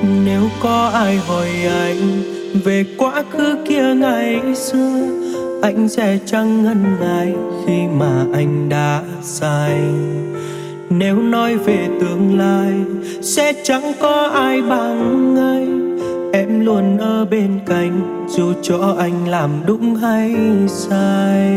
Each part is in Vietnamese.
Nếu có ai hỏi anh về quá khứ kia ngày xưa, anh sẽ chẳng ngần ngại khi mà anh đã sai. Nếu nói về tương lai, sẽ chẳng có ai bằng anh. Em luôn ở bên cạnh dù cho anh làm đúng hay sai.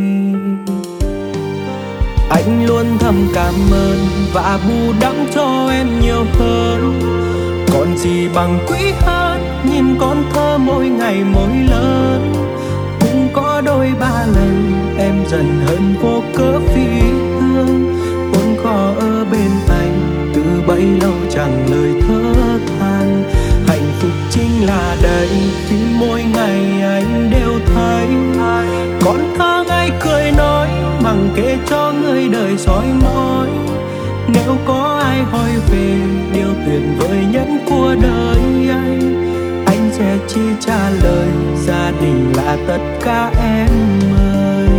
Anh luôn thầm cảm ơn và bù đắp cho em nhiều hơn. Còn gì bằng quý hơn nhìn con thơ mỗi ngày mỗi lớn. Cũng có đôi ba lần em dần hơn vô cớ vì thương. Vốn khó ở bên anh từ bấy lâu chẳng lời thở than. Hạnh phúc chính là đây khi mỗi ngày anh đều thấy con thơ ngây cười nói bằng kể cho người đời soi mói. Nếu có ai hỏi về điều tuyệt vời nhất của đời anh sẽ chỉ trả lời gia đình là tất cả em ơi.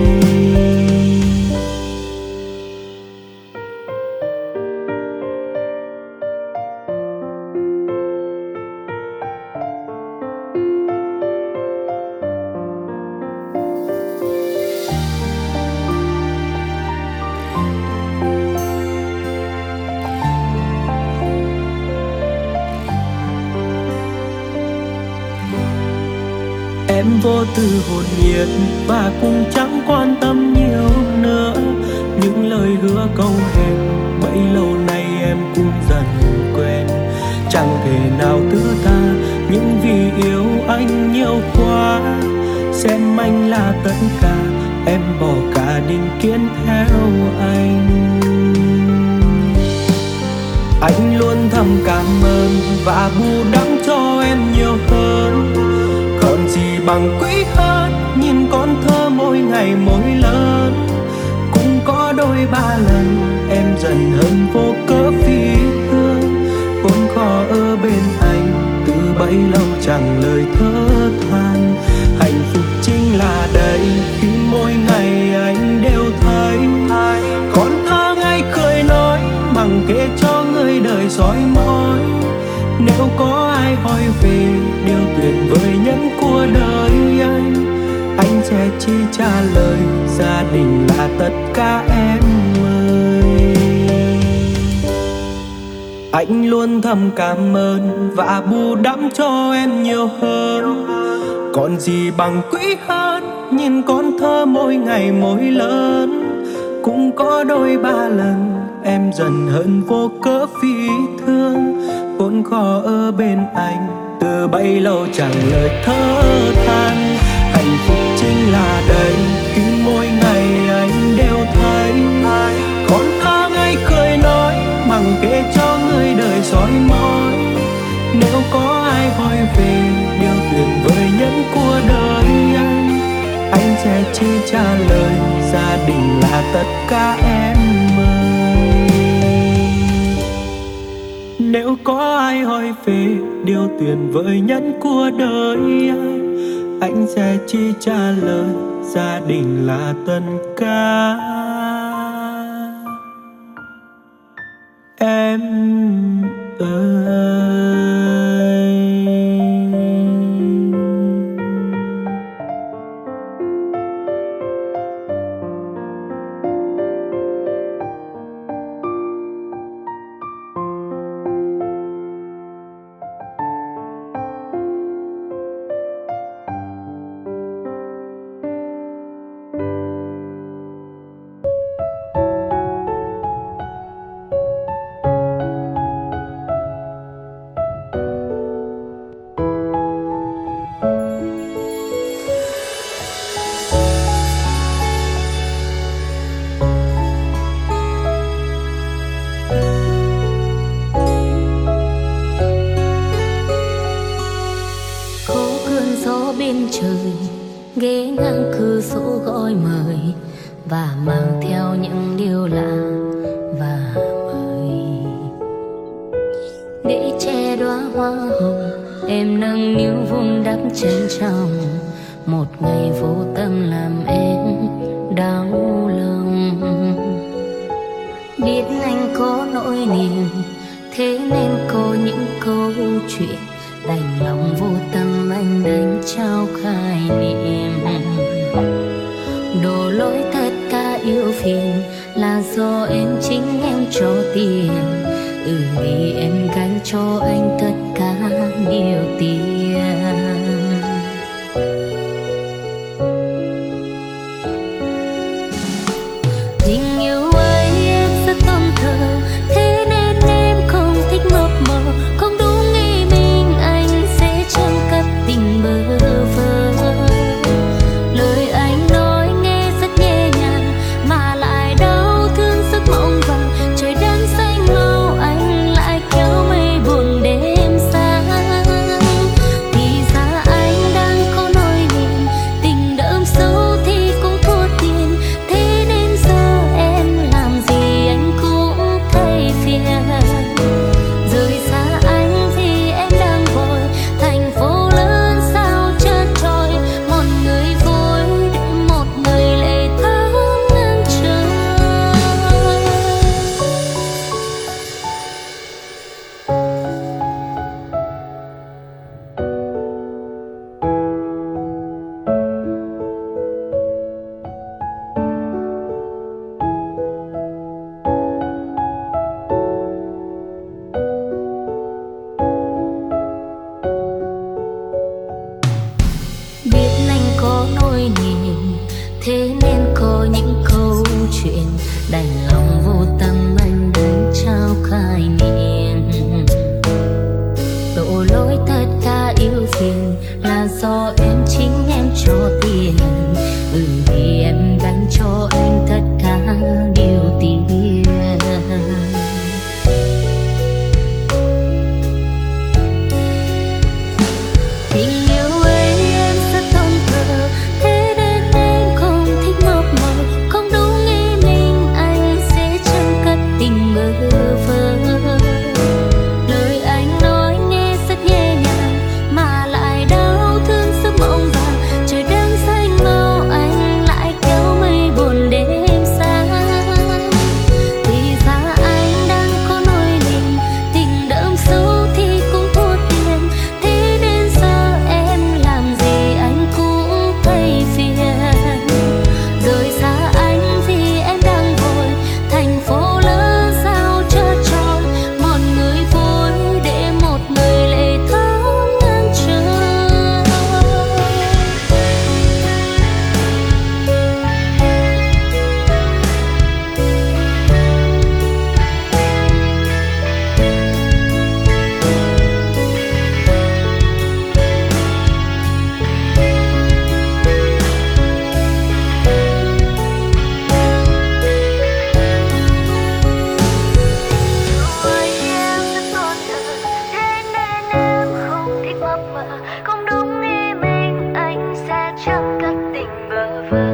Em vô tư hồn nhiên và cũng chẳng quan tâm nhiều nữa. Những lời hứa câu hẹn bấy lâu nay em cũng dần quên. Chẳng thể nào thứ tha nhưng vì yêu anh nhiều quá. Xem anh là tất cả, em bỏ cả định kiến theo anh. Anh luôn thầm cảm ơn và bù đắp cho em nhiều hơn. Còn gì bằng quý hơn nhìn con thơ mỗi ngày mỗi lớn. Cũng có đôi ba lần em dần hơn vô cớ vì thương. Vốn khó ở bên anh từ bấy lâu chẳng lời thở than. Hạnh phúc chính là đây khi mỗi ngày anh đều thấy con thơ ngây cười nói bằng kể cho người đời soi mói. Nếu có ai hỏi về điều tuyệt vời nhất của đời anh sẽ chỉ trả lời gia đình là tất cả em ơi. Anh luôn thầm cảm ơn và bù đắp cho em nhiều hơn. Còn gì bằng quý hơn nhìn con thơ mỗi ngày mỗi lớn. Cũng có đôi ba lần em dần hơn vô cớ vì thương. Vốn khó ở bên anh từ bấy lâu chẳng lời thở than. Hạnh phúc chính là đây khi mỗi ngày anh đều thấy con thơ ngây cười nói bằng kể cho người đời soi mói. Nếu có ai hỏi về điều tuyệt vời nhất của đời anh sẽ chỉ trả lời gia đình là tất cả em ơi. Nếu có ai hỏi về điều tuyệt vời nhất của đời anh sẽ chỉ trả lời gia đình là tất cả em ơi. bên trời, ghé ngang cửa sổ gọi mời và mang theo những điều lạ và mời. Để che đóa hoa hồng, em nâng niu vun đắp trân trọng một ngày vô tâm làm em đau lòng. Biết anh có nỗi niềm, thế nên có những câu chuyện đổ lỗi tất cả yêu phiền là do em chính em cho tiền. Vì em gánh cho anh tất cả điều tiền. Tình yêu ấy em rất tâm thờ, thế nên em không thích mập mờ. Không đúng nghĩ mình anh sẽ chẳng cất tình bơ vơ. Lời anh nói nghe rất nhẹ nhàng mà lại đau thương giấc mộng vàng. Trời đang xanh màu anh lại kéo mây buồn đêm xa. Thì ra anh đang có nỗi niềm tình đậm sâu thì cũng thua tiền. Thế nên giờ em làm gì anh cũng thấy phiền. Rời xa anh vì em đang vội, thành phố lớn sao chợt trôi. Một người vui để một người lệ thấm ngang trời. Biết anh có nỗi niềm, thế nên có những câu chuyện đành lòng vô tâm anh đang trao khai niềm. Đổ lỗi tất cả yêu phiền là do em chính em cho tiền. Vì em gánh cho anh tất cả điều tiền. Tình yêu ấy em rất tâm thờ, thế nên em không thích mập mờ. Không đúng nghĩ mình anh sẽ chẳng cất tình bơ vơ. Lời anh nói nghe rất nhẹ nhàng mà lại đau thương giấc mộng vàng. Trời đang xanh màu anh lại kéo mây buồn đêm xa. Thì ra anh đang có nỗi niềm tình đậm sâu thì cũng thua tiền. Thế nên giờ em làm gì anh cũng thấy phiền. Rời xa anh vì em đang vội, thành phố lớn sao chợt trôi. Một người vui để một người lệ thấm ngang trời. Ôi em rất tốt thật, thế nên em không thích mập mờ. Không đúng nghĩ mình anh sẽ chẳng cất tình bơ vơ.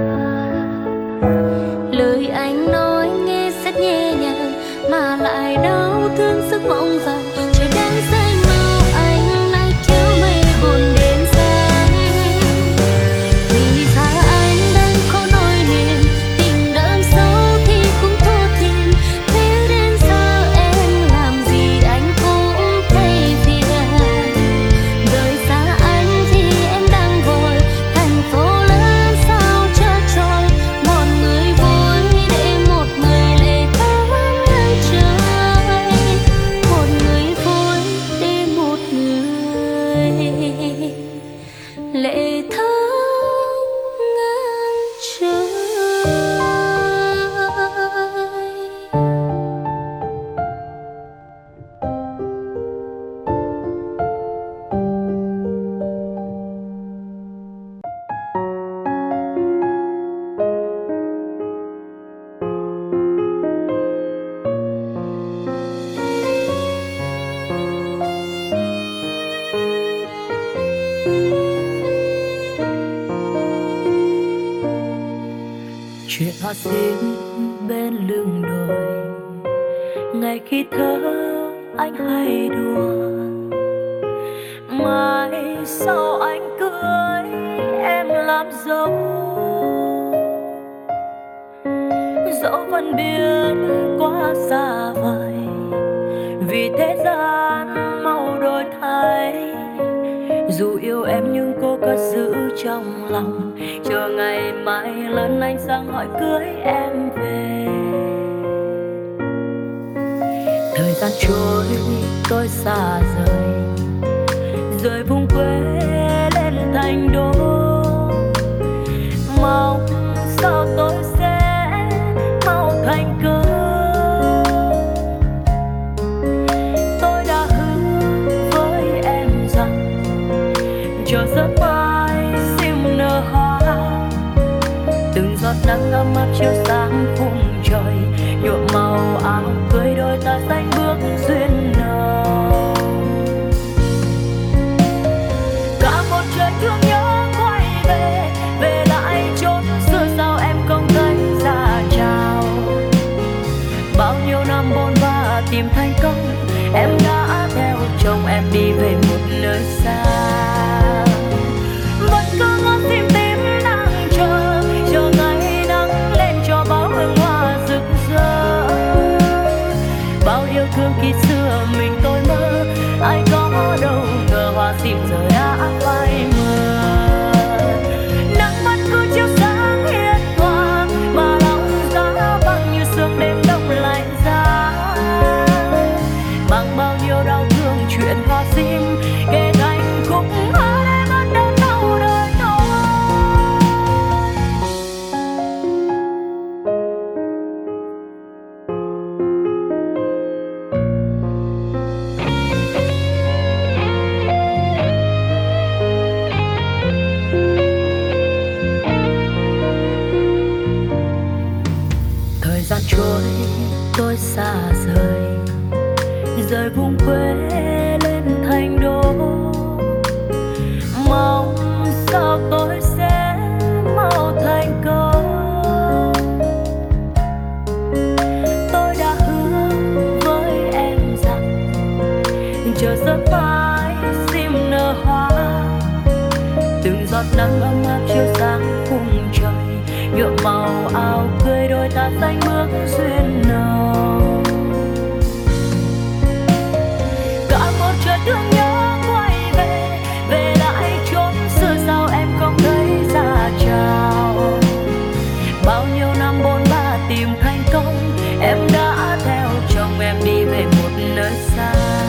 Lời anh nói nghe rất nhẹ nhàng mà lại đau thương giấc mộng vàng. Trời đang xanh màu anh lại kéo mây buồn đêm xa. Thì ra anh đang có nỗi niềm tình đậm sâu thì cũng thua tiền. Thế nên giờ em làm gì anh cũng thấy phiền. Rời xa anh vì em đang vội, thành phố lớn sao chợt trôi. Một người vui để một người lệ thấm ngang trời. Một người vui để một người lệ thấm ngang trời. Chuyện hoa sim bên lưng đồi, ngày khi thơ anh hay đùa. Mai sau anh cưới em làm dâu, dẫu vẫn biết quá xa vời vì thế gian màu đổi thay. Dù Dù yêu em nhưng cô cất giữ trong lòng, chờ ngày mai lớn anh sang hỏi cưới em về. Thời gian trôi tôi xa rời, rời vùng quê lên thành đô. Mong sao tôi sẽ mau thành công. Tôi đã hứa với em rằng chờ giấc mai sim nở hoa, từng giọt nắng ấm áp chiếu sáng khung trời, nhuộm màu áo cưới đôi ta xanh bước duyên nồng. Cả một trời thương nhớ quay về, về lại chốn xưa sao em không thấy ra chào. Bao nhiêu năm bôn ba tìm thành công, em đã theo chồng em đi về một nơi xa. Vẫn cứ ngỡ tim tim đang chờ, chờ ngày nắng lên cho bao hương hoa rực rỡ. Bao yêu thương khi xưa mình tôi mơ, ai có đâu ngờ hoa sim giờ đã phai mờ. Nắng mắt cứ chiếu sáng hiên hòa, mà lòng giá băng như sương đêm đông lạnh giá. Bằng bao nhiêu đau thương chuyện hoa sim kể thành khúc hát em vẫn đớn đau đời tôi. Thời gian trôi tôi xa rời, rời vùng quê lên thành đô. Mong sao tôi sẽ mau thành công. Tôi đã hứa với em rằng chờ giấc mai sim nở hoa, từng giọt nắng ấm áp chiếu sáng khung trời, nhuộm màu áo cưới đôi ta xanh bước duyên nồng. Cả một trời thương nhớ quay về, về lại chốn xưa sao em không thấy ra chào. Bao nhiêu năm bôn ba tìm thành công, em đã theo chồng em đi về một nơi xa.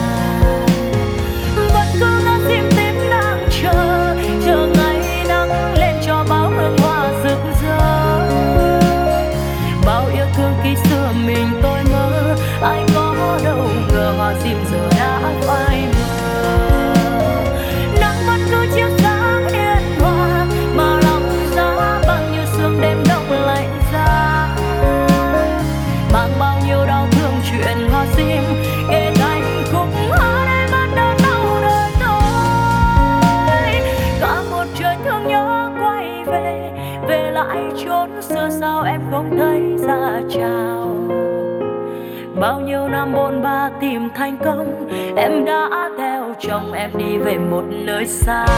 Vẫn cứ ngỡ tim tim đang chờ, chờ ngày nắng lên cho bao hương hoa rực rỡ. Bao yêu thương khi xưa mình tôi mơ, ai có đâu ngờ hoa sim giờ đã phai mờ. Nắng mắt cứ chiếu sáng hiên hòa, mà lòng giá băng như sương đêm đông lạnh giá. Mang bao nhiêu đau thương chuyện hoa sim kể thành khúc hát em vẫn đớn đau đời tôi. Cả một trời thương nhớ quay về, về lại chốn xưa sao em không thấy ra chào. Bao nhiêu năm bôn ba tìm thành công, em đã theo chồng em đi về một nơi xa.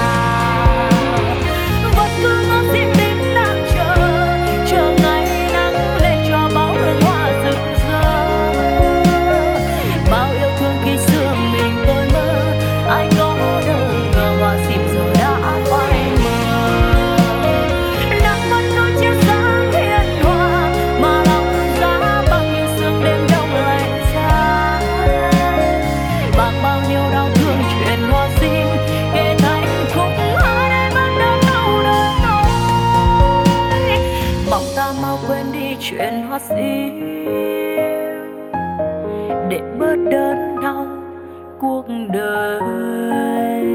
Vẫn cứ ngỡ tim tim đang chờ, chờ ngày nắng lên cho bao hương hoa rực rỡ. Bao yêu thương khi xưa mình tôi mơ, ai có đâu ngờ hoa sim giờ đã phai mờ. Nắng mắt cứ chiếu sáng hiên hòa, mà lòng giá băng như sương đêm đông lạnh giá. Bằng bao nhiêu đau thương chuyện hoa sim kể thành khúc hát em vẫn đớn đau đời tôi. Mong ta mau quên đi chuyện hoa sim để bớt đớn đau cuộc đời.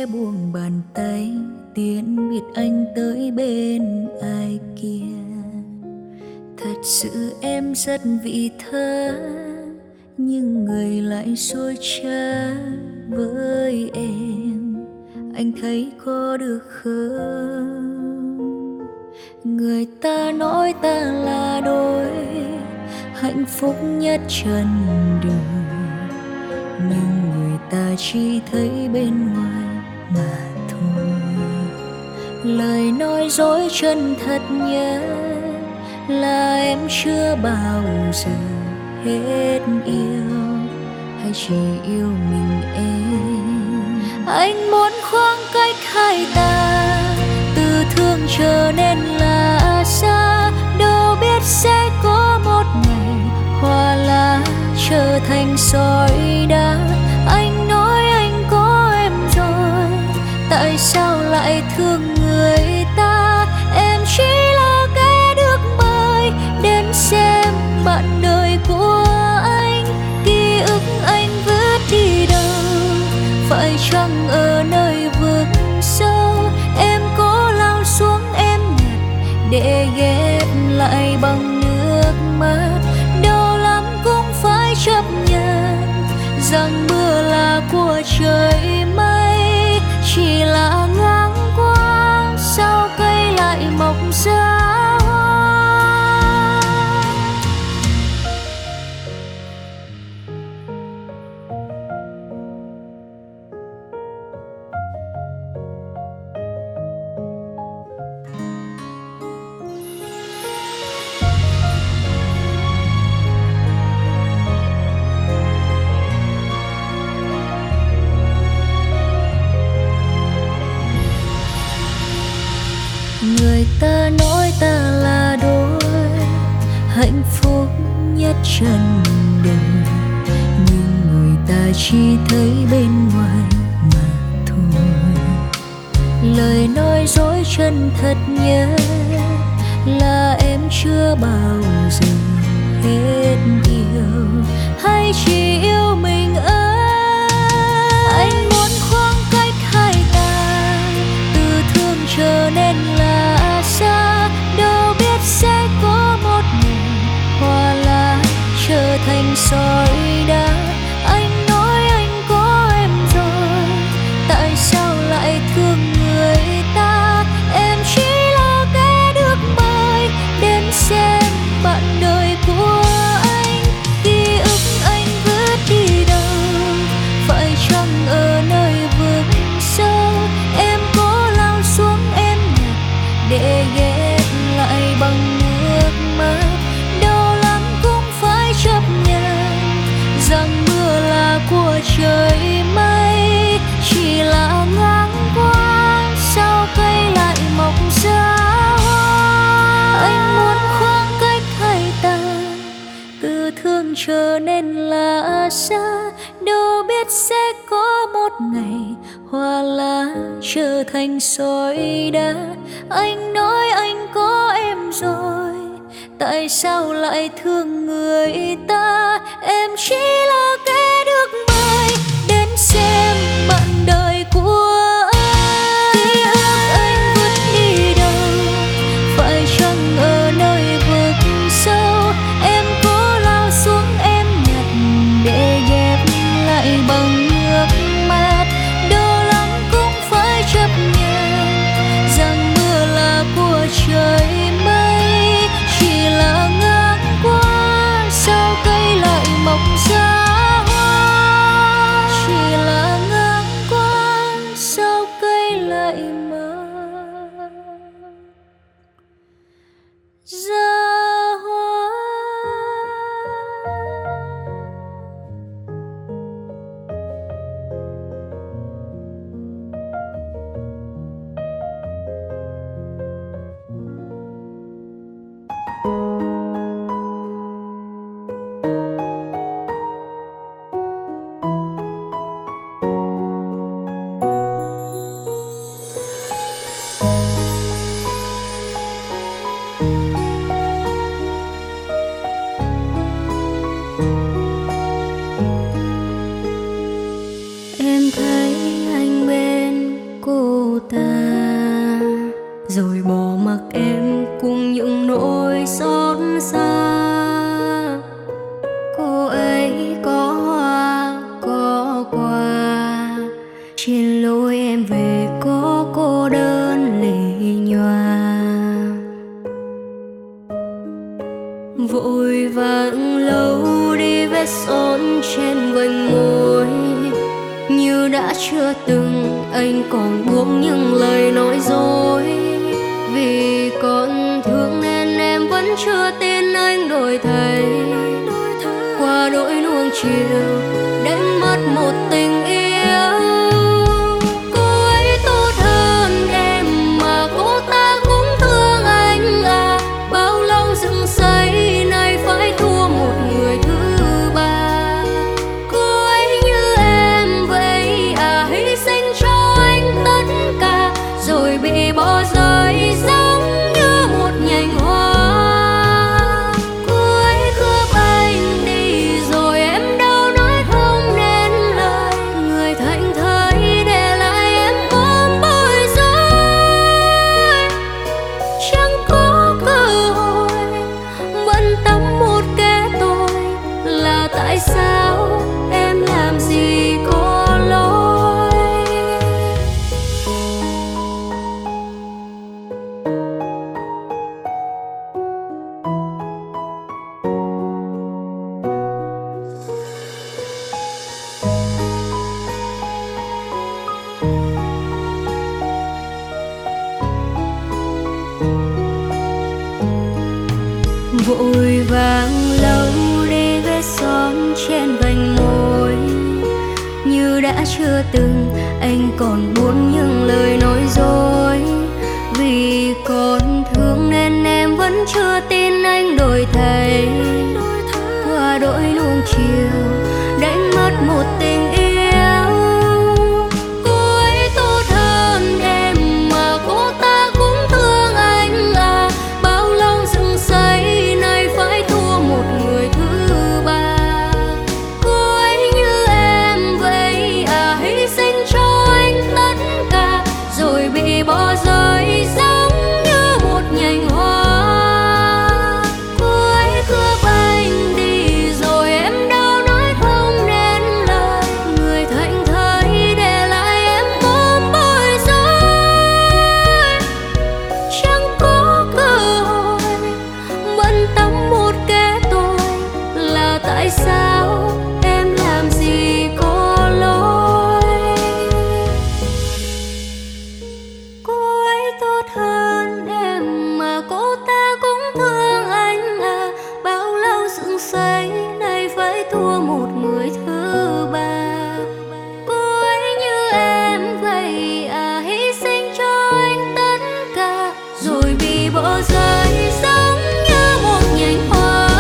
buông bàn tay tiễn biệt anh tới bên ai kia. Thật sự em rất vị tha, nhưng người lại dối trá với em. Anh thấy có được không? Người ta nói ta là đôi hạnh phúc nhất trần đời, nhưng người ta chỉ thấy bên ngoài mà thôi. Lời nói dối chân thật nhất là em chưa bao giờ hết yêu, hay chỉ yêu mình em. Anh muốn khoảng cách hai ta từ thương trở nên là xa, đâu biết sẽ có một ngày hoa lá trở thành sỏi đá. Anh nói anh có em rồi, tại sao lại thương người ta? Em chỉ là kẻ được mời đến xem bạn đời của anh. Ký ức anh vứt đi đâu, phải chăng ở nơi vực sâu? Em cố lao xuống em nhặt để ghép lại bằng nước mắt. Đau lắm cũng phải chấp nhận rằng mưa là của trời mây, chỉ là ngang qua sao cây lại mọc ra hoa. Người ta nói ta là đôi hạnh phúc nhất trần đời, nhưng người ta chỉ thấy bên ngoài mà thôi. Lời nói dối chân thật nhất là em chưa bao giờ hết yêu, hay chỉ yêu mình anh. Anh muốn khoảng cách hai ta từ thương trở nên là xa, đâu biết sẽ có một ngày hoa lá trở thành sỏi đá. Anh nói anh có em rồi, tại sao lại thương người ta? Em chỉ là kẻ được mời đến xem bạn đời của anh. Ký ức anh vứt đi đâu, phải chăng ở nơi vực sâu? Em cố lao xuống em nhặt để ghép lại bằng nước mắt. Đau lắm cũng phải chấp nhận rằng mưa là của trời mây, chỉ là ngang qua sao cây lại mọc ra hoa. Anh muốn khoảng cách hai ta từ thương trở nên là xa, đâu biết sẽ có một ngày hoa lá trở thành sỏi đá. Anh nói anh có em rồi, tại sao lại thương người ta? Em chỉ là kẻ được mời đến xem bạn đời của anh. Ký ức anh vứt đi đâu, phải chăng ở nơi vực sâu? Em cố lao xuống em nhặt để ghép lại bằng nước mắt. Đau lắm cũng phải chấp nhận rằng mưa là của trời mây, chỉ là ngang qua sao cây lại mọc ra hoa. Chỉ là ngang qua sao cây lại mọc ra hoa. anh còn buông những lời nói dối. Vì còn thương nên em vẫn chưa tin anh đổi thay. Qua nỗi nuông chiều đánh mất một tình yêu. Cô ấy tốt hơn em mà cô ta cũng thương anh à. Bao lâu dựng xây nay phải thua một người thứ ba. Cô ấy như em vậy à, hy sinh cho anh tất cả rồi bị bỏ rơi giống như một nhành hoa. Cô ấy cướp anh đi rồi em đâu nói không nên lời. Người thành thơi để lại em ôm bối rối. Chẳng có cơ hội bận tâm một kẻ tôi là tại sao em làm gì có lỗi. Vội vàng lâu đi vết son trên vành môi. Như đã chưa từng anh còn buồn những lời nói dối. Vì còn thương nên em vẫn chưa tin anh đổi thay. Qua đổi nuông chiều đánh mất một tình yêu. Cô ấy tốt hơn em mà cô ta cũng thương anh à. Bao lâu dựng xây nay phải thua một người thứ ba. Cô ấy như em vậy à, hy sinh cho anh tất cả rồi bị bỏ rơi giống như một nhành hoa. Cô ấy cướp anh đi rồi em đâu nói không nên lời. Người thành thơi để lại em ôm bối rối. Chẳng có cơ hội bận tâm một kẻ tôi là tại sao em làm gì có lỗi. Cô ấy tốt hơn em mà cô ta cũng thương anh à. Bao lâu dựng xây nay phải thua một người thứ ba. Cô ấy như em vậy à, hy sinh cho anh tất cả rồi bị bỏ rơi giống như một nhành hoa.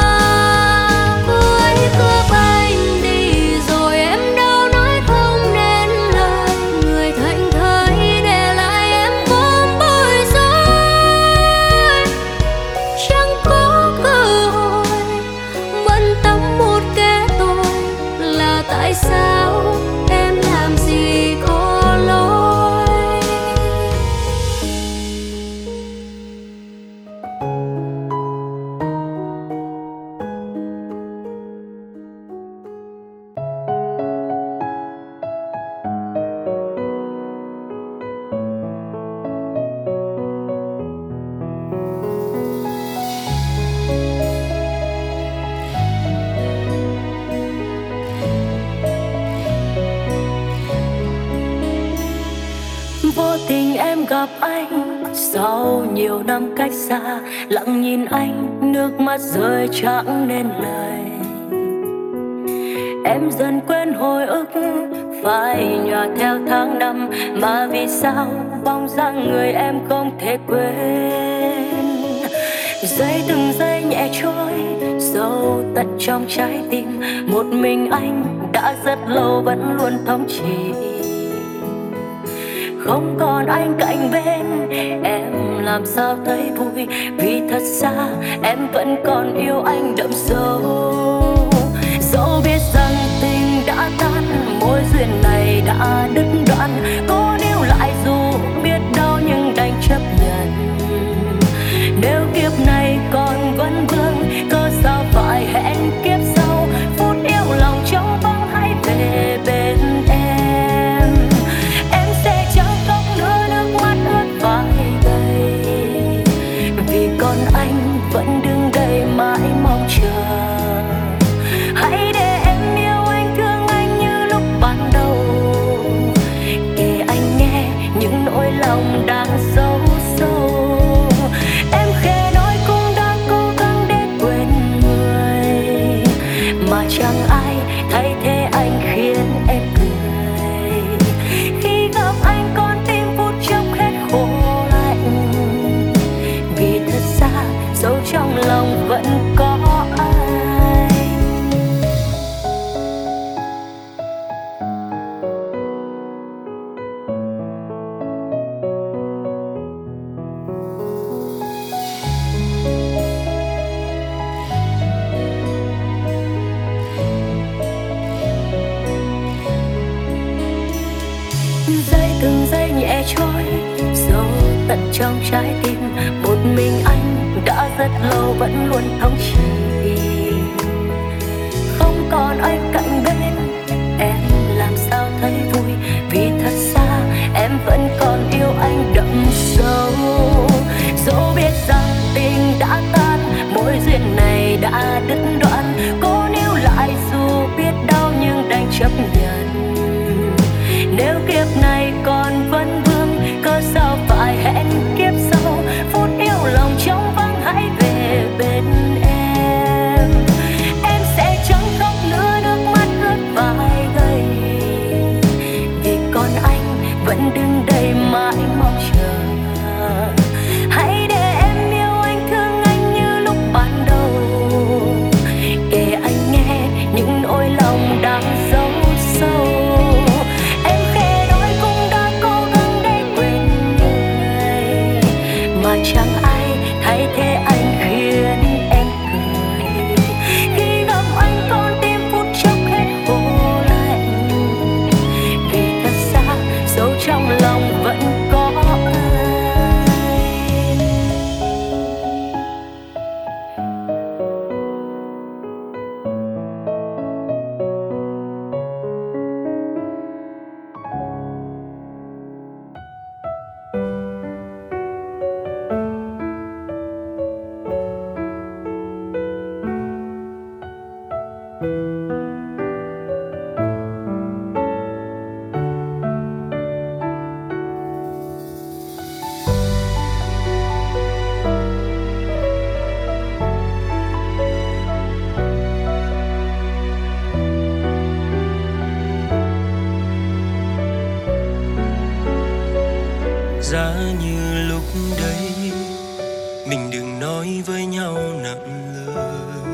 Cô ấy cướp anh đi rồi em đâu nói không nên lời. Người thành thơi để lại em ôm bối rối. Chẳng có cơ hội bận tâm một kẻ tôi là tại sao em làm gì có lỗi. Vô tình em gặp anh sau nhiều năm cách xa. Lặng nhìn anh nước mắt rơi chẳng nên lời. Em dần quên hồi ức phai nhòa theo tháng năm. Mà vì sao bóng dáng người em không thể quên. Giây từng giây nhẹ trôi sâu tận trong trái tim. Một mình anh đã rất lâu vẫn luôn thống trị. Không còn anh cạnh bên em làm sao thấy vui. Vì thật ra em vẫn còn yêu anh đậm sâu. Dẫu biết rằng tình đã tan, mối duyên này đã đứt đoạn. Cố níu lại dù biết đau nhưng đành chấp nhận. Nếu kiếp này còn vấn vương, cớ sao phải hẹn kiếp sau. Phút yêu lòng trong vắng hãy về bên em. Em sẽ chẳng khóc nữa nước mắt ướt vai gầy. Vì còn anh vẫn đứng đây mãi mong chờ. Hãy để em yêu anh thương anh như lúc ban đầu. Kể anh lòng đang giấu sâu. Em khẽ nói cũng đã cố gắng để quên người, mà chẳng ai thay thế anh khiến em cười. Khi gặp anh con tim phút chốc hết khô lạnh, vì thật ra sâu trong lòng vẫn có anh. Giây từng giây nhẹ trôi, sâu tận trong trái tim một mình anh đã rất lâu vẫn luôn thống trị. Không còn anh cạnh bên em làm sao thấy vui, vì thật ra em vẫn còn yêu anh đậm sâu. Dẫu biết rằng tình đã tan, mối duyên này đã đứt đoạn, cố níu lại dù biết đau nhưng đành chấp nhận. Nếu kiếp này còn vấn vương, cớ sao phải hẹn kiếp sau. Phút yêu lòng trong vắng hãy về bên em. Em sẽ chẳng khóc nữa, nước mắt ướt vai gầy, vì còn anh vẫn đứng đây mãi mong chờ. Hãy để em yêu anh, thương anh như lúc ban đầu, kể anh nghe những nỗi lòng đang giấu sâu. Chẳng ai thay thế anh khiến em cười. Khi gặp anh con tim phút chốc hết khô lạnh, vì thật ra sâu trong lòng vẫn có giá như lúc đấy mình đừng nói với nhau nặng lời,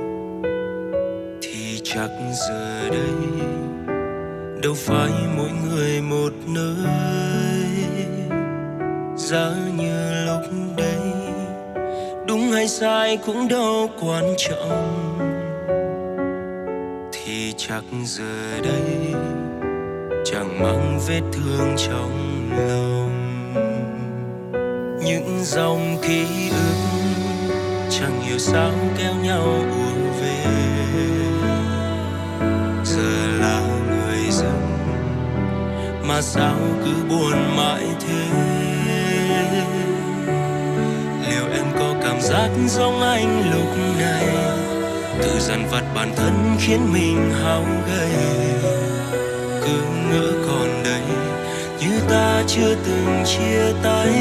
thì chắc giờ đây đâu phải mỗi người một nơi. Giá như lúc đấy đúng hay sai cũng đâu quan trọng, thì chắc giờ đây chẳng mang vết thương trong lòng. Những dòng ký ức chẳng hiểu sao kéo nhau ùa về, giờ là người dân mà sao cứ buồn mãi thế. Liệu em có cảm giác giống anh lúc này, tự dằn vặt bản thân khiến mình hao gầy, cứ ngỡ còn đây như ta chưa từng chia tay.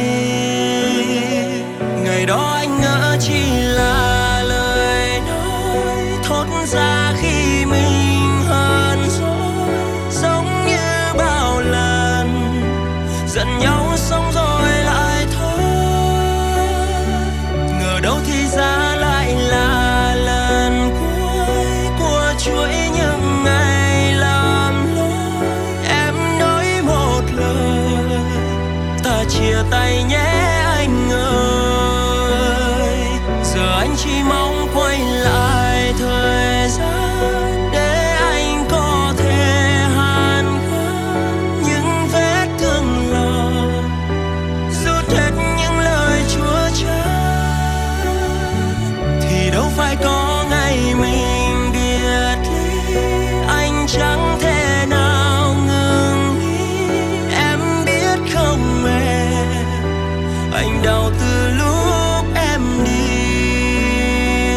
Ngày đó anh ngỡ chỉ là lời nói thốt ra khi mình hờn dỗi, giống như bao lần giận nhau xong rồi lại thôi. Ngờ đâu thì ra lại là lần cuối của chuỗi những ngày làm lỗi. Em nói một lời ta chia tay nhé anh ơi, giờ anh chỉ mong quay lại thời gian để anh có thể hàn gắn những vết thương lòng, rút hết những lời chua chát. Thì đâu phải có ngày mình biệt ly, anh chẳng thể nào ngừng nghĩ. Em biết không em, anh đau từ lúc em đi.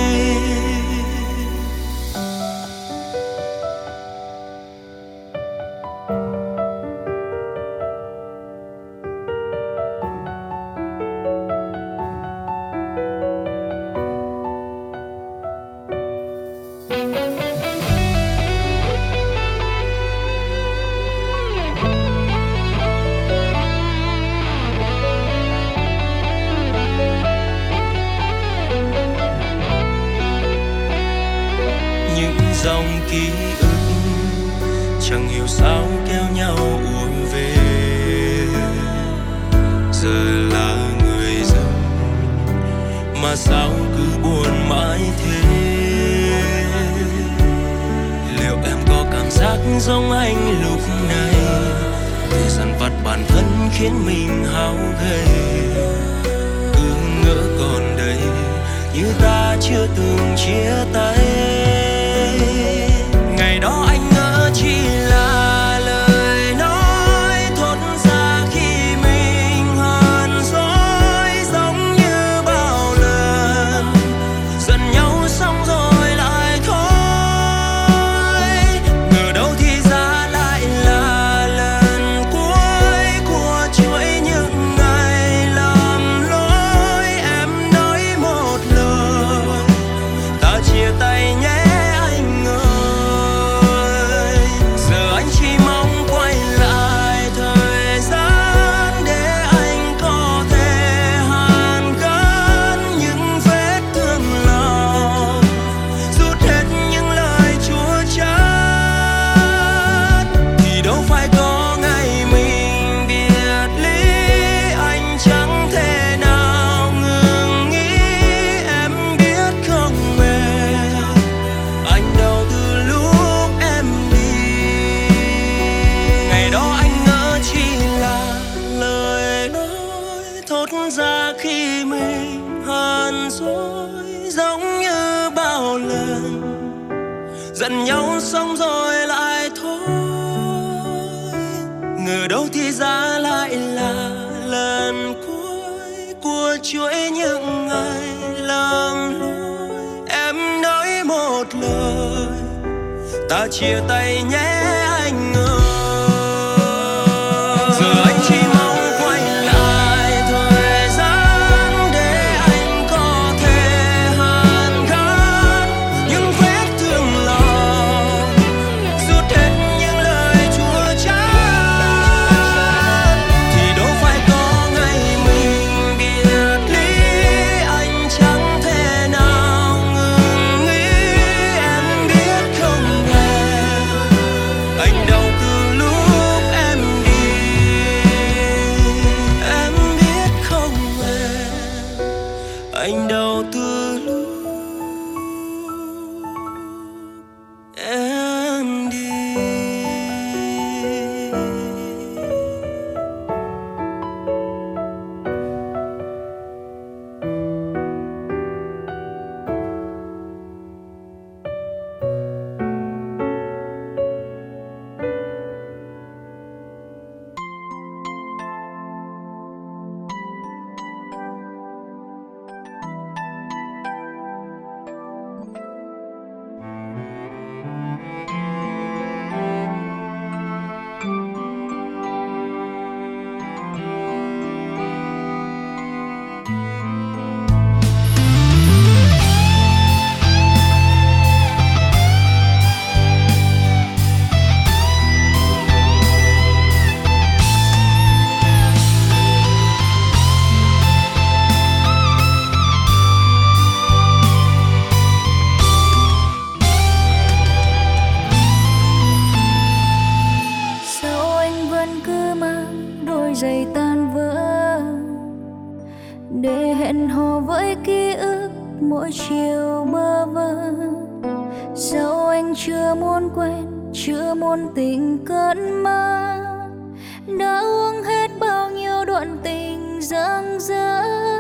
ký ức, chẳng hiểu sao kéo nhau ùa về. Giờ là người dân mà sao cứ buồn mãi thế. Liệu em có cảm giác giống anh lúc này, để dằn vặt bản thân khiến mình hao gầy, cứ ngỡ còn đây như ta chưa từng chia tay. Ngày đó anh ngỡ chỉ là lời nói thốt ra khi mình hờn dỗi, giống như bao lần giận nhau xong rồi lại thôi. Ngờ đâu thì ra lại là lần cuối của chuỗi những ngày lầm lỗi. Em nói một lời ta chia tay nhé anh ơi. Giờ anh chỉ mong quay lại thời gian để anh có thể hàn gắn những vết thương lòng, rút hết những lời chua chát. Thì đâu phải có ngày mình biệt ly, anh chẳng thể nào ngừng nghĩ. Em biết không em, anh đau từ lúc em đi. Ngày đó anh ngỡ chỉ là lời nói thốt ra khi mình hờn dỗi, giống như bao lần giận nhau xong rồi lại thôi. Ngờ đâu thì ra lại là lần cuối của chuỗi những ngày lầm lỗi. Em nói một lời ta chia tay nhé anh ơi. Giờ anh chỉ mong quay lại thời gian để anh có thể hàn gắn những vết thương lòng, rút hết những lời chua chát. Thì đâu phải có ngày mình biệt ly, anh chẳng thể nào ngừng nghĩ. Em biết không em, anh đau từ lúc em đi. Em biết không em, anh đau từ lúc em đi. Sao anh vẫn cứ mang đôi giày tan vỡ để hẹn hò với ký ức mỗi chiều bơ vơ? Sao anh chưa muốn quên, chưa muốn tình cơn mơ, đã uống hết bao nhiêu đoạn tình dang dở.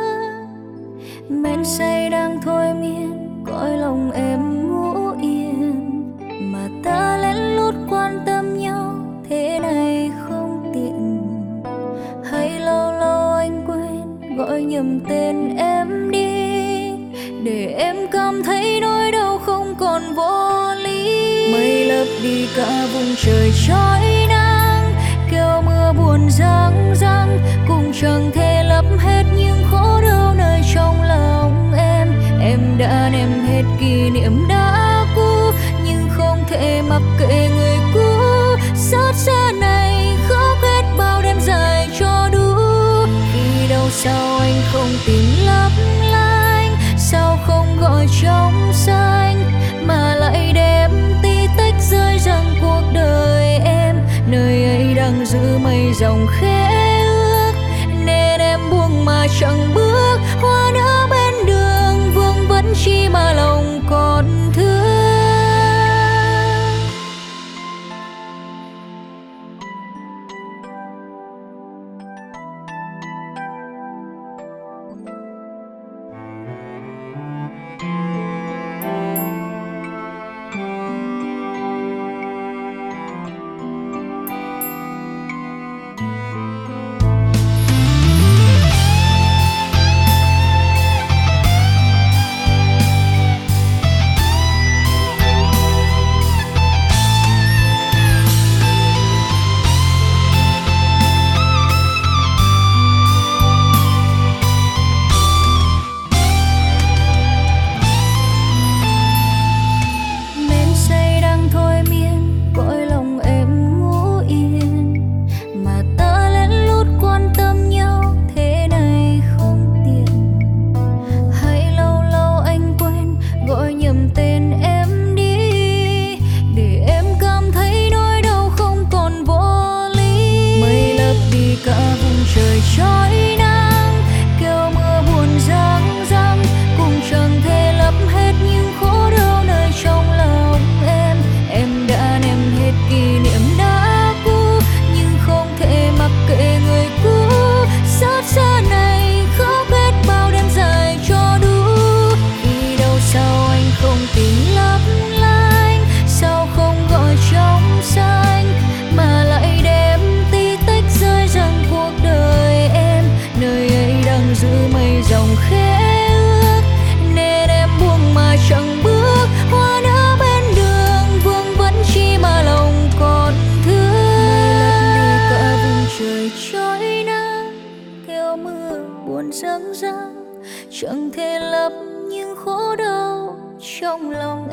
Men say đang thôi miên cõi lòng em ngủ yên, mà ta lén lút quan tâm nhau thế này không tiện. Hay lâu lâu anh quên gọi nhầm tên em đi, để em cảm thấy nỗi đau không còn vô lý. Mây lấp đi cả vùng trời trói nắng, kêu mưa buồn răng răng, cũng chẳng thể lấp hết những khổ đau nơi trong lòng em. Em đã ném hết kỷ niệm đã cũ, nhưng không thể mặc kệ người cũ. Xót xa này khóc hết bao đêm dài cho đủ. Vì đâu sao anh không tìm lấp lánh, sao không gọi trong xanh, mà lại đem tí tách đang giữ mây dòng khẽ ước, nên em buông mà chẳng bước. Hoa nở bên đường vương vấn chi mà lòng còn thương. Chẳng thể lấp những khổ đau trong lòng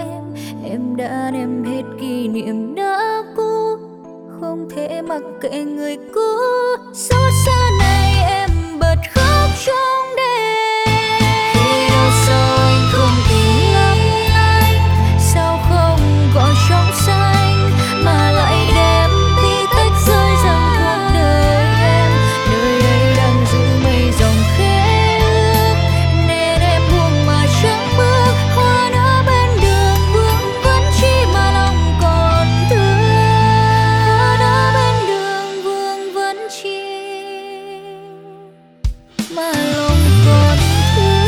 em đã đem hết kỷ niệm đã cũ, không thể mặc kệ người cũ. Xót xa này em bật khóc trong đêm. Khi đâu sao anh không tìm lắm anh, sao không gọi trong xanh mà lại đem tí tách rơi rằng cuộc đời em. Nơi đây đang giữ mây dòng khẽ ước, nên em buông mà chẳng bước. Hoa nở bên đường vương vấn chi mà lòng còn thương. Hoa nở bên đường vương vấn chi mà lòng còn thương.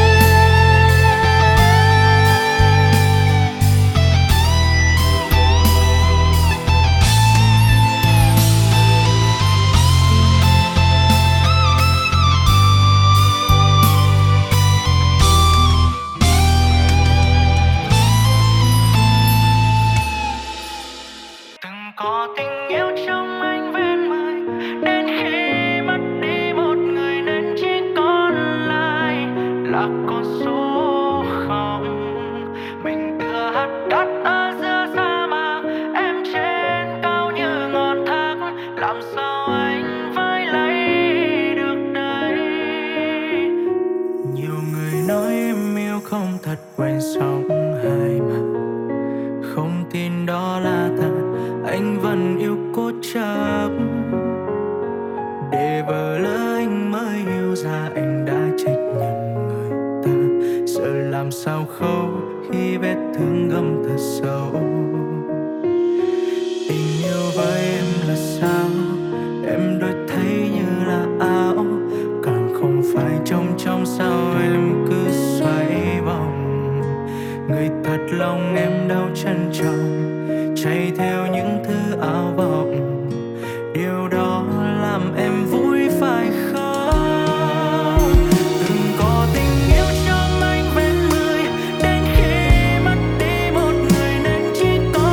Từng có tình yêu trong anh ven mây, đến khi mất đi một người nên chỉ còn lại là con số không. Mình tựa hạt cát ở giữa sa mạc, em trên cao như ngọn thác. Làm sao anh phải lấy được đây? Nhiều người nói em yêu không thật quen sóng hai mà không tin đó là thật, anh vẫn yêu cố chấp. Để vờ lỡ anh mới yêu ra, anh đã trách nhầm người ta. Sợ làm sao khâu khi vết thương gầm thật sâu. Tình yêu với em là sao? Em đổi thấy như là áo, càng không phải trong sao em cứ xoay vòng. Người thật lòng em đâu trân trọng, chạy theo những thứ ảo vọng. Điều đó làm em vui phải không? Từng có tình yêu trong anh ven mười, đến khi mất đi một người nên chỉ còn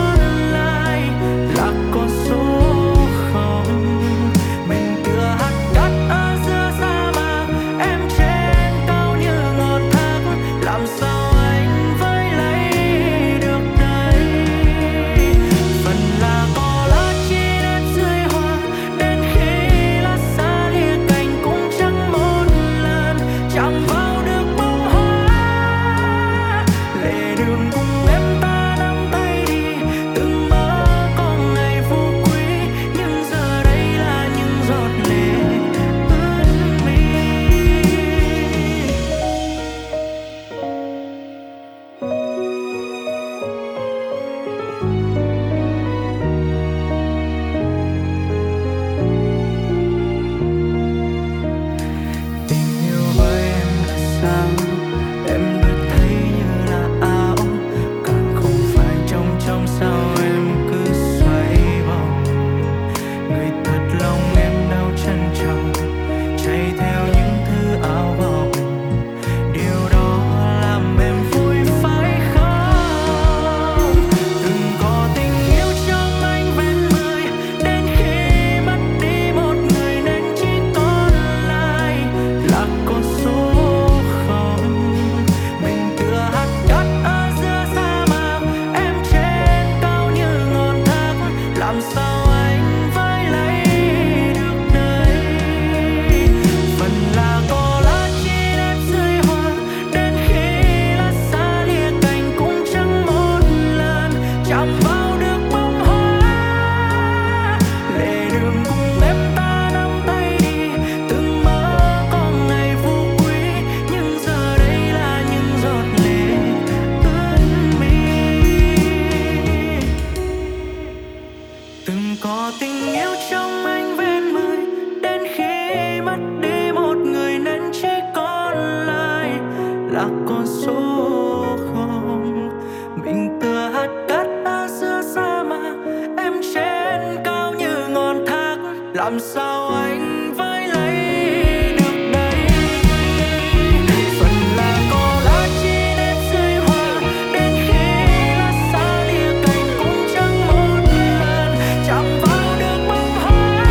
là con số không. Mình tựa hạt cát ở giữa sa mạc, em trên cao như ngọn thác. Làm sao anh với lấy được đây? Phần là có lá chi nếp dưới hoa, đến khi lá xa lìa cành cũng chẳng một lần chạm vào được bông hoa.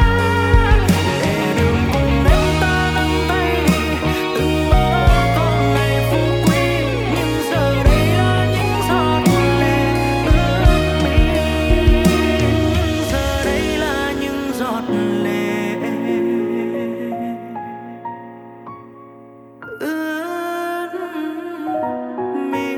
Để đường cùng em ta nắm tay đi, từng mơ có ngày phú quý, nhưng giờ đây là những giọt lệ ướt mi. Giờ đây là những giọt lệ ướt mi.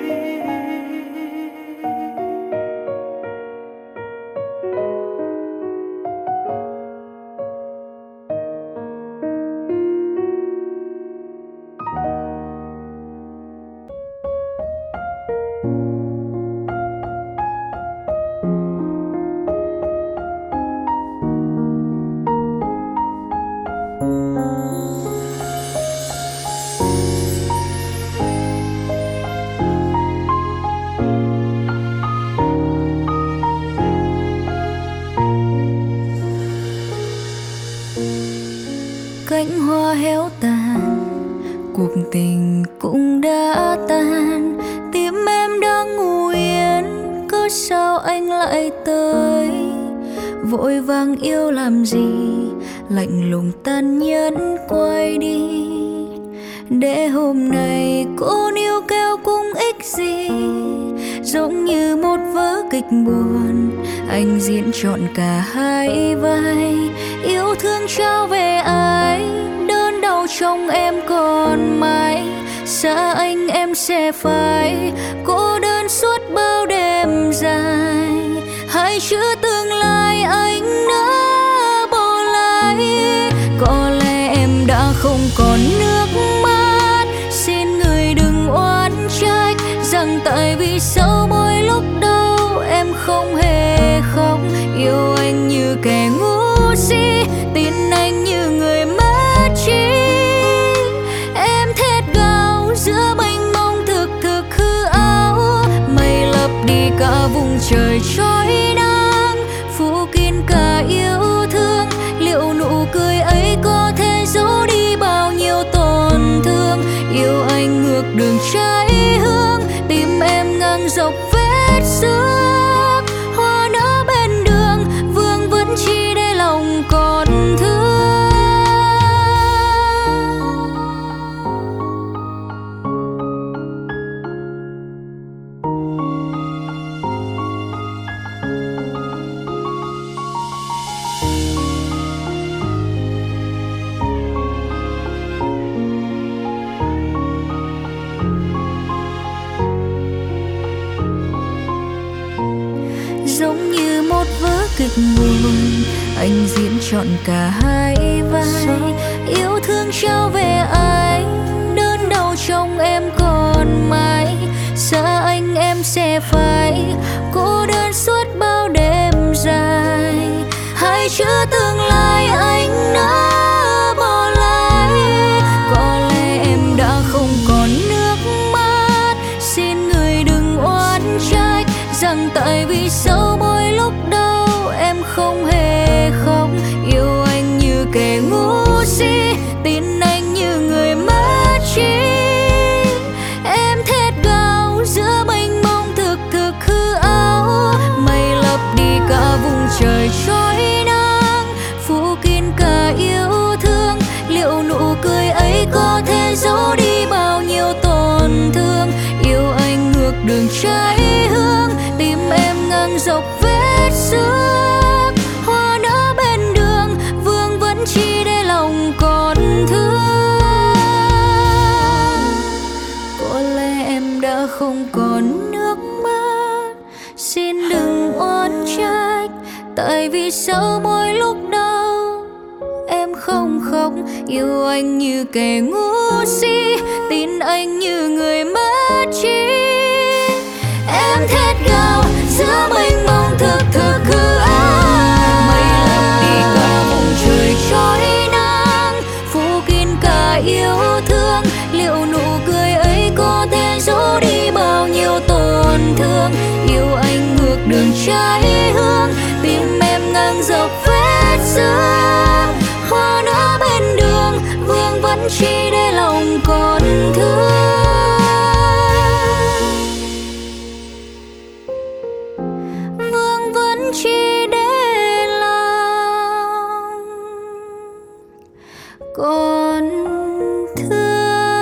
Cánh hoa héo tàn, cuộc tình cũng đã tan. Tim em đang ngủ yên, cớ sao anh lại tới? Vội vàng yêu làm gì, lạnh lùng tàn nhẫn quay đi. Để hôm nay cô níu kéo cũng ích gì, giống như một vở kịch buồn, anh diễn trọn cả hai vai. Yêu thương trao về ai, đớn đau trong em còn mãi. Xa anh em sẽ phải cô đơn suốt bao đêm dài. Hai chữ tương lai anh đã bỏ lại. Có lẽ em đã không còn nước mắt, xin người đừng oán trách rằng tại vì sao mỗi lúc đâu em không hề khóc. Yêu anh như kẻ ngu si, tin anh như người mất trí. Em thét gào giữa mênh mông thực thực hư ảo, mây lấp đi cả vùng trời trói nắng, phủ kín cả yêu thương. Liệu nụ cười ấy có thể giấu đi bao nhiêu tổn thương? Yêu anh ngược đường trái hướng, tim em ngang dọc vết xước. Hoa nở bên đường, vương vấn chi để lòng còn thương. Giống như một vở kịch buồn, anh diễn trọn cả hai vai. Yêu thương trao về ai, đớn đau trong em còn mãi. Xa anh em sẽ phải cô đơn suốt bao đêm dài. Hai chữ tương lai anh đã bỏ lại. Có lẽ em đã không còn nước mắt, xin người đừng oán trách rằng tại vì sao mỗi lúc đâu em không hề khóc. Yêu anh như kẻ ngu si, tin anh như người mất trí. Em thét gào giữa mênh mông thực thực hư ảo, mây lấp đi cả vùng trời trói nắng, phủ kín cả yêu thương. Liệu nụ cười ấy có thể giấu đi bao nhiêu tổn thương? Yêu anh ngược đường trái hướng, tim em ngang dọc vết xước. Hoa nở bên đường, vương vấn chi để lòng còn thương. Có lẽ em đã không còn nước mắt, xin đừng oán trách tại vì sao mỗi lúc đâu em không khóc. Yêu anh như kẻ ngu si, tin anh như người mất trí. Em thét gào giữa mênh mông thực thực hư ảo, mây lấp đi cả vùng trời trói nắng, phủ kín cả yêu thương. Liệu nụ cười ấy vẫn chỉ để lòng còn thương. Vương vẫn chỉ để lòng còn thương.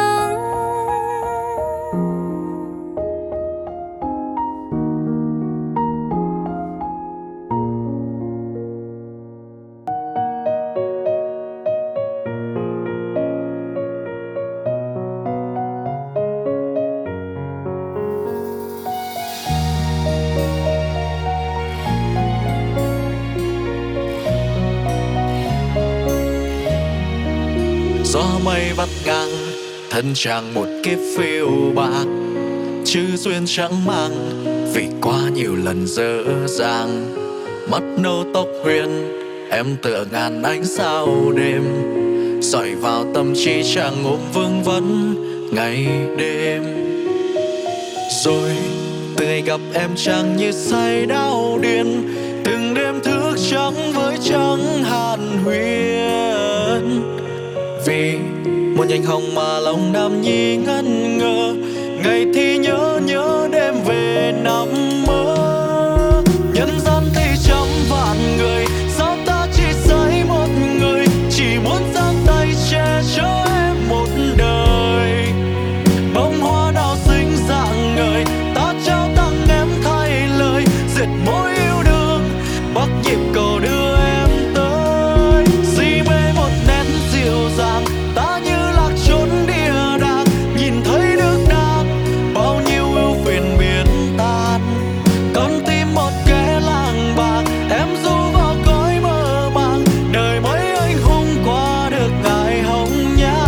Gió mây vắt ngang thân chàng một kiếp phiêu bạc, chữ duyên chẳng mang vì quá nhiều lần dở dàng. Mắt nâu tóc huyền em tựa ngàn ánh sao đêm, soi vào tâm trí chàng ôm vương vấn ngày đêm. Rồi từ ngày gặp em chàng như say đau điên, từng đêm thức trắng với trắng hàn huyền. Vì một nhành hồng mà lòng nam nhi ngẩn ngơ, ngày thì nhớ nhớ đêm về nằm mơ. Nhân gian thì trăm vạn người, sao ta chỉ thấy một người, chỉ muốn giang tay che cho em một đời. Bông hoa đào xinh dạng ngời, ta trao tặng em thay lời, dệt mối yêu đương bắt nhịp cầu đưa em tới. Si mê một nét dịu dàng, ta như lạc trốn địa đàng, nhìn thấy nước đàng bao nhiêu ưu phiền biến tan. Con tim một kẻ làng bạc, em du vào cõi mơ màng, đời mấy anh hùng qua được ngài hồng nhan.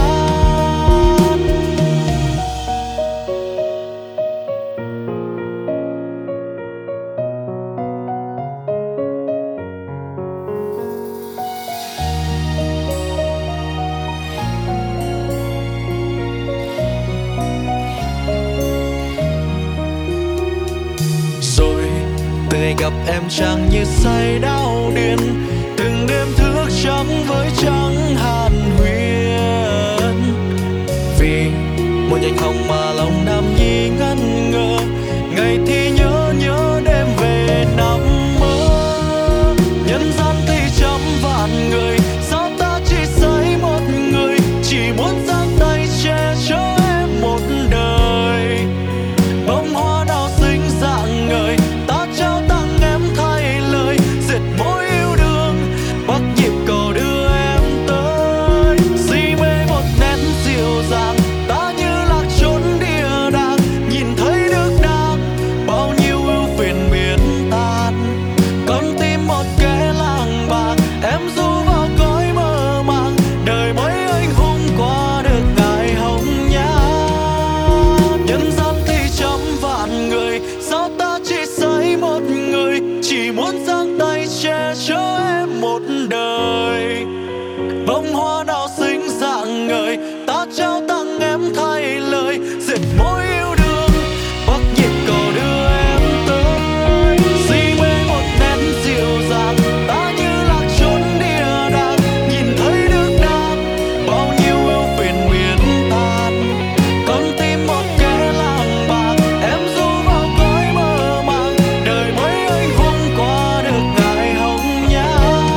Rồi từ ngày gặp em chàng như say đau điên, từng đêm thức trắng với trắng hàn huyền. Vì một nhành hồng mà lòng nam nhi ngẩn ngơ, ngày thì nhớ nhớ đêm về nằm mơ. Nhân gian thì trăm vạn người, sao ta chỉ thấy một người, chỉ muốn giang tay che cho em một đời. Bông hoa đào xinh dạng ngời, ta trao tặng em thay lời, dệt mối yêu đương bắt nhịp cầu đưa em tới. Si mê một nét dịu dàng, ta như lạc trốn địa đàng, nhìn thấy nước đàng bao nhiêu ưu phiền biến tan. Con tim một kẻ làng bạc, em du vào cõi mơ màng, đời mấy anh hùng qua được ngài hồng nhan. Nhân gian thì trăm vạn người, sao ta chỉ thấy một người, chỉ muốn giang tay che cho em một đời. Bông hoa đào xinh dạng ngời, ta trao tặng em thay lời, dệt mối yêu đương bắt nhịp cầu đưa em tới. Si mê một nét dịu dàng, ta như lạc trốn địa đàng, nhìn thấy nước đàng bao nhiêu ưu phiền biến tan. Con tim một kẻ làng bạc, em du vào cõi mơ màng, đời mấy anh hùng qua được ngài hồng nhan.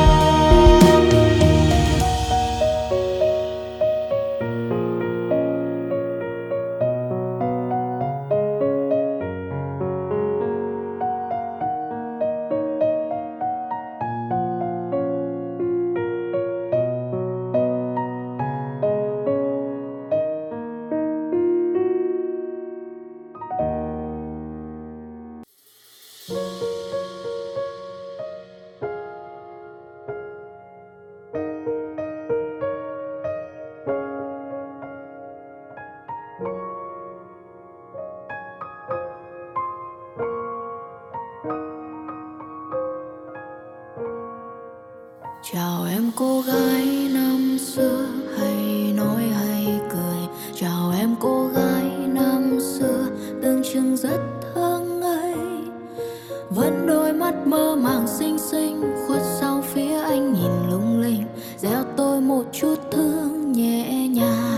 Chào em cô gái năm xưa, hay nói hay cười. Chào em cô gái năm xưa, tưởng chừng rất thơ ngây. Vẫn đôi mắt mơ màng xinh xinh, khuất sau phía anh nhìn lung linh, gieo tôi một chút thương nhẹ nhàng.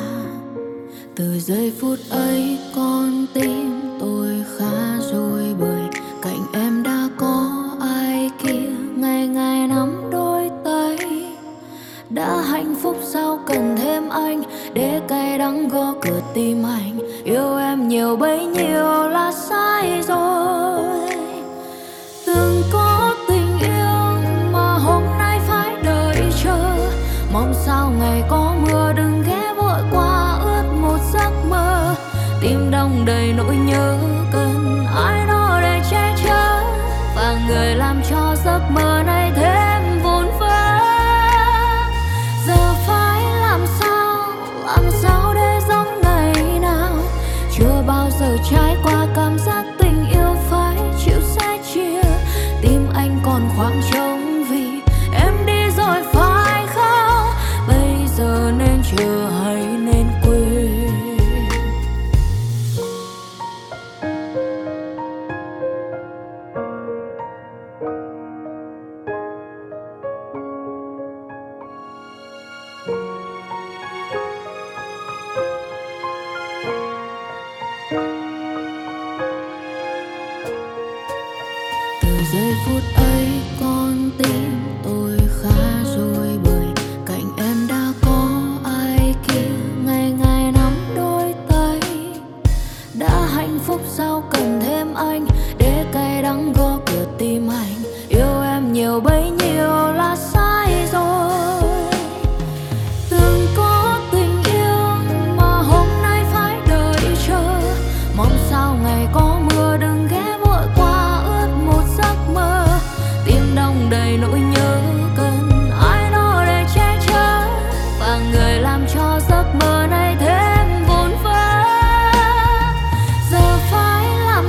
Từ giây phút ấy con tim tôi khá rồi, bởi cạnh em đã có ai kia ngày ngày nắm đôi tay. Đã hạnh phúc sao cần thêm anh để cay đắng gõ cửa tim anh. Yêu em nhiều bấy nhiêu là sai rồi. Từng có tình yêu mà hôm nay phải đợi chờ. Mong sao ngày có mưa đừng ghé vội qua ướt một giấc mơ. Tim đong đầy nỗi nhớ cần ai đó để che chở, và người làm cho giấc mơ này thêm vun vỡ. Giờ phải làm sao để giống ngày nào. Chưa bao giờ trải qua cảm giác tình yêu phải chịu sẻ chia. Tim anh còn khoảng trống vì em đi rồi phải không? Bây giờ nên chờ hay nên quên? Từ giây phút ấy con tim tôi khá rồi, bởi cạnh em đã có ai kia ngày ngày nắm đôi tay. Đã hạnh phúc sao cần thêm anh để cay đắng gõ cửa tim anh. Yêu em nhiều bấy nhiêu là sai rồi. Từng có tình yêu mà hôm nay phải đợi chờ. Mong sao ngày có mưa đừng ghé vội qua ướt một giấc mơ. Tim đong đầy nỗi nhớ cần ai đó để che chở, và người làm cho giấc mơ này thêm vun vỡ. Giờ phải làm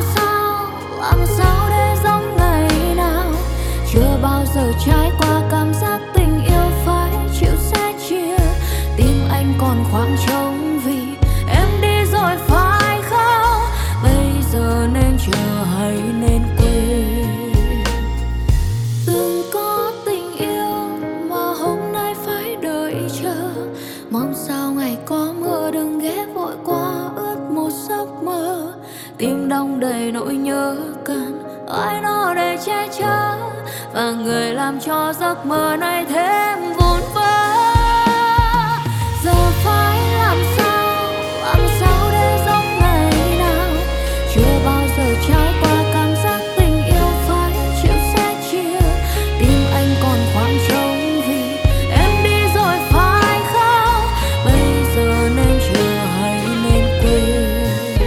sao để giống ngày nào. Chưa bao giờ trải qua cảm giác tình yêu phải chịu sẻ chia. Tim anh còn khoảng trống vì em đi rồi phải không? Bây giờ nên chờ hay nên quên? Từng có tình yêu mà hôm nay phải đợi chờ. Mong sao ngày có mưa đừng ghé vội qua ướt một giấc mơ. Tim đong đầy nỗi nhớ cần ai đó để che chở, và người làm cho giấc mơ này thêm vun vỡ. Giờ phải làm sao để giống ngày nào. Chưa bao giờ trải qua cảm giác tình yêu phải chịu sẻ chia. Tim anh còn khoảng trống vì em đi rồi phải không? Bây giờ nên chờ hay nên quên?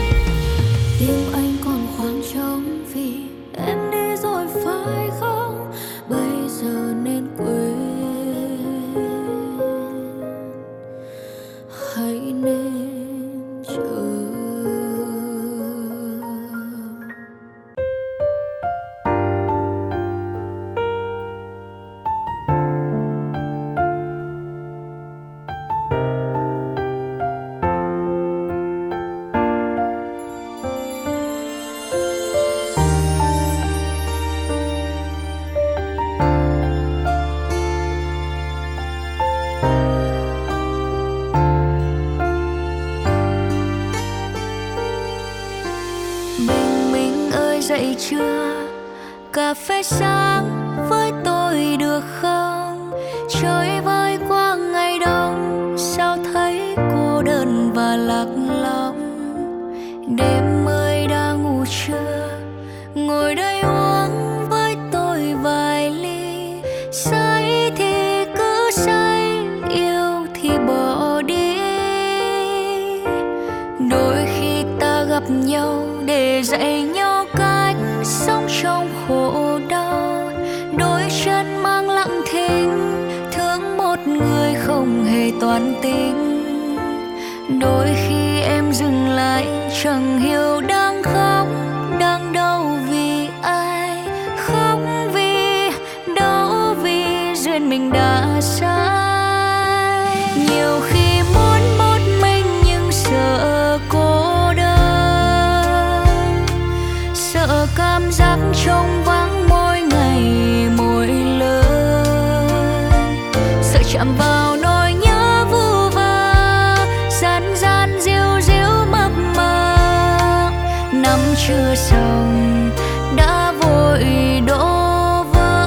Tim anh còn khoảng trống vì em đi rồi phải không? Bây giờ nên quên hay nên chờ? Bình minh ơi dậy chưa? Cà phê sáng với tôi được không? Trời vơi qua ngày đông, sao thấy cô đơn và lạc lõng. Đêm ơi đã ngủ chưa? Ngồi đây uống với tôi vài ly. Say thì cứ say, yêu thì bỏ đi. Đôi khi ta gặp nhau để dạy nhau cách sống trong khổ đau. Đôi chân mang lặng thinh, thương một người không hề toan tính. Đôi khi em dừng lại chẳng hiểu đang khóc đang đau vì ai. Khóc vì đau vì duyên mình đã sai. Nhiều khi muốn một mình nhưng sợ cô đơn, sợ cảm giác trống vắng mỗi ngày mỗi lần. Sợ chạm vào nỗi nhớ vu vơ, gian gian riêng chưa xong đã vội đổ vỡ.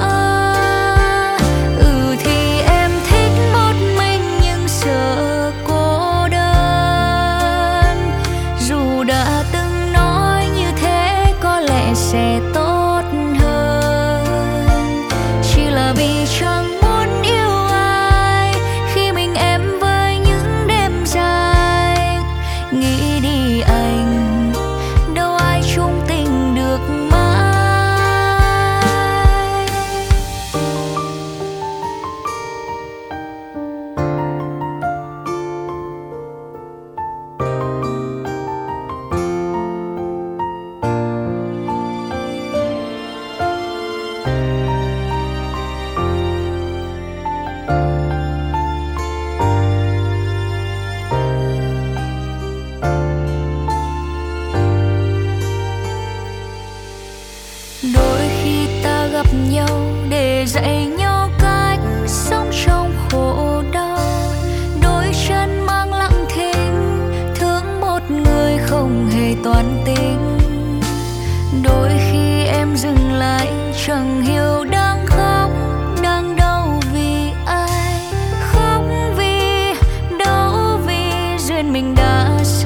Thì em thích một mình nhưng sợ cô đơn. Dù đã từng nói như thế có lẽ sẽ tốt hơn, chỉ là vì chẳng muốn yêu ai khi mình em với những đêm dài. Nghĩ đi anh, đâu ai chung tình được mãi. Đôi khi ta gặp nhau để dạy nhau cách sống trong khổ đau. Đôi chân mang lặng thinh, thương một người không hề toan tính. Đôi khi em dừng lại chẳng hiểu đang khóc, đang đau vì ai. Khóc vì đau vì duyên mình đã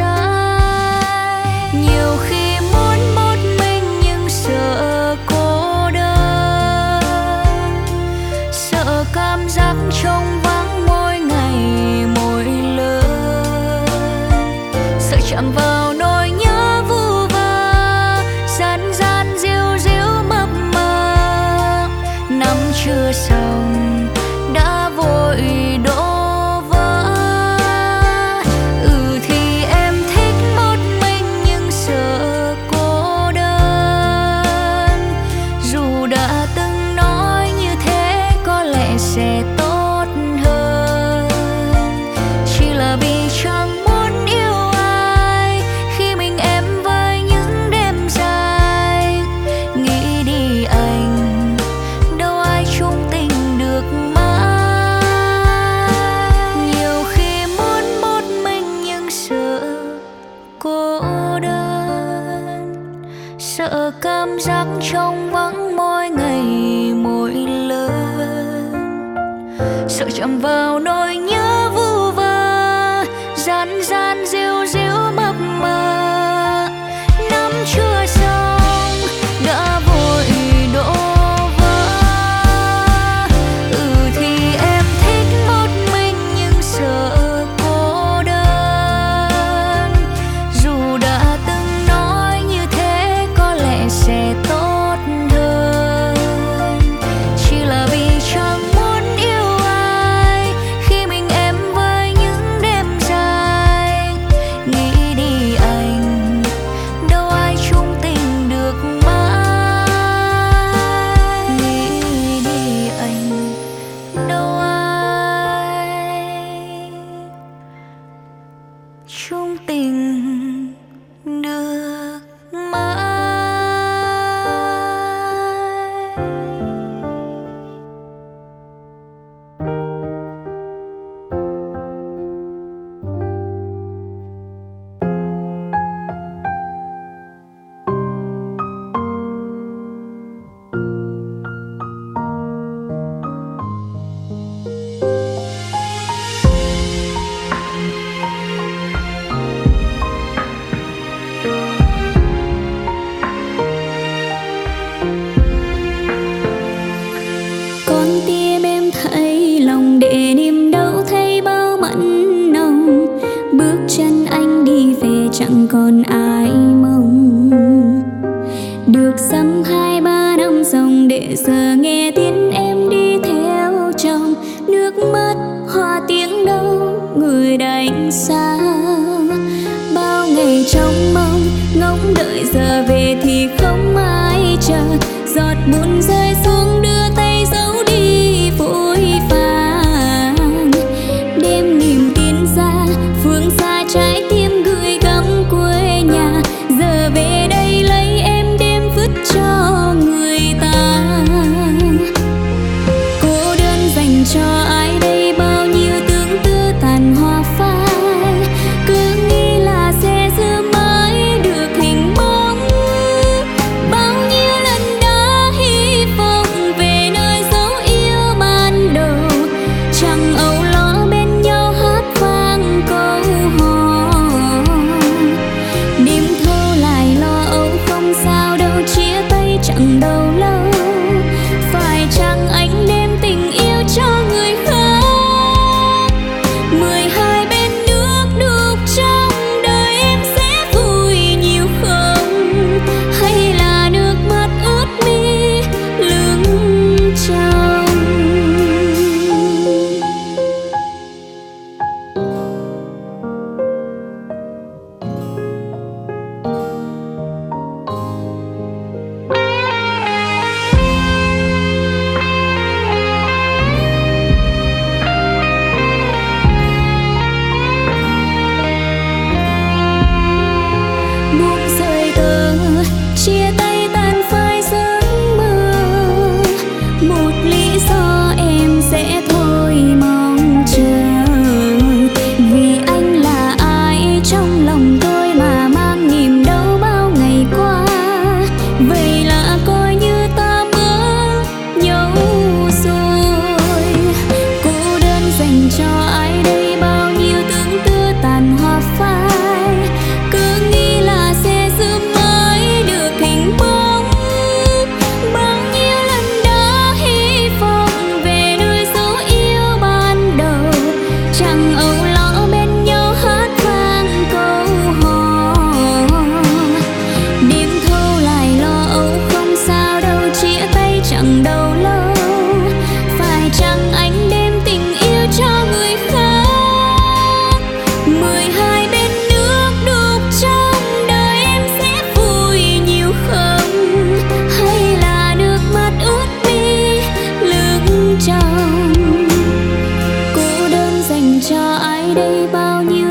sai. Nhiều khi muốn một mình nhưng sợ cô đơn, sợ cảm giác trống vắng mỗi ngày mỗi lớn, sợ chạm vào nỗi nhớ vu vơ, gian gian díu díu mập mờ. Năm chưa xong đã vội đổ vỡ. Thì em thích một mình nhưng sợ cô đơn. Dù đã từng nói như thế có lẽ sẽ tốt hơn, chỉ là vì chẳng muốn yêu ai khi mình em với những đêm dài. Nghĩ đi anh, đâu ai chung tình được mãi. Nhiều khi muốn một mình nhưng sợ cô đơn, sợ cảm giác trống vắng mỗi ngày mỗi lớn, sợ chạm vào nỗi nhớ vu vơ, gian gian díu díu mập mờ. Năm chưa xong đã vội đổ vỡ. Thì em thích một mình nhưng sợ cô đơn. Dù đã từng nói như thế có lẽ sẽ tốt hơn, chỉ là vì chẳng muốn yêu ai khi mình em với những đêm dài. Nghĩ đi anh, đâu ai chung tình được mãi. Nghĩ đi anh, đâu ai chung tình được mãi. Con tim em thấy lòng để niềm đau thấy bao mặn nồng. Bước chân anh đi về chẳng còn ai mong. Được dăm 2-3 năm dòng để giờ nghe tiếng em đi theo chồng. Nước mắt hoa tiếng đâu người đánh xa. Bao ngày trong mong ngóng đợi giờ về thì không ai chờ. Giọt buồn rơi xuống đưa tay giấu đi vội vàng. Đêm niềm tin ra phương xa trái tim gửi gắm quê nhà. Giờ về đây lấy em đem vứt cho người ta. Cô đơn dành cho ai đây bao nhiêu tương tư tàn hoa phai. Cứ nghĩ là sẽ giữ mãi được hình bóng bao nhiêu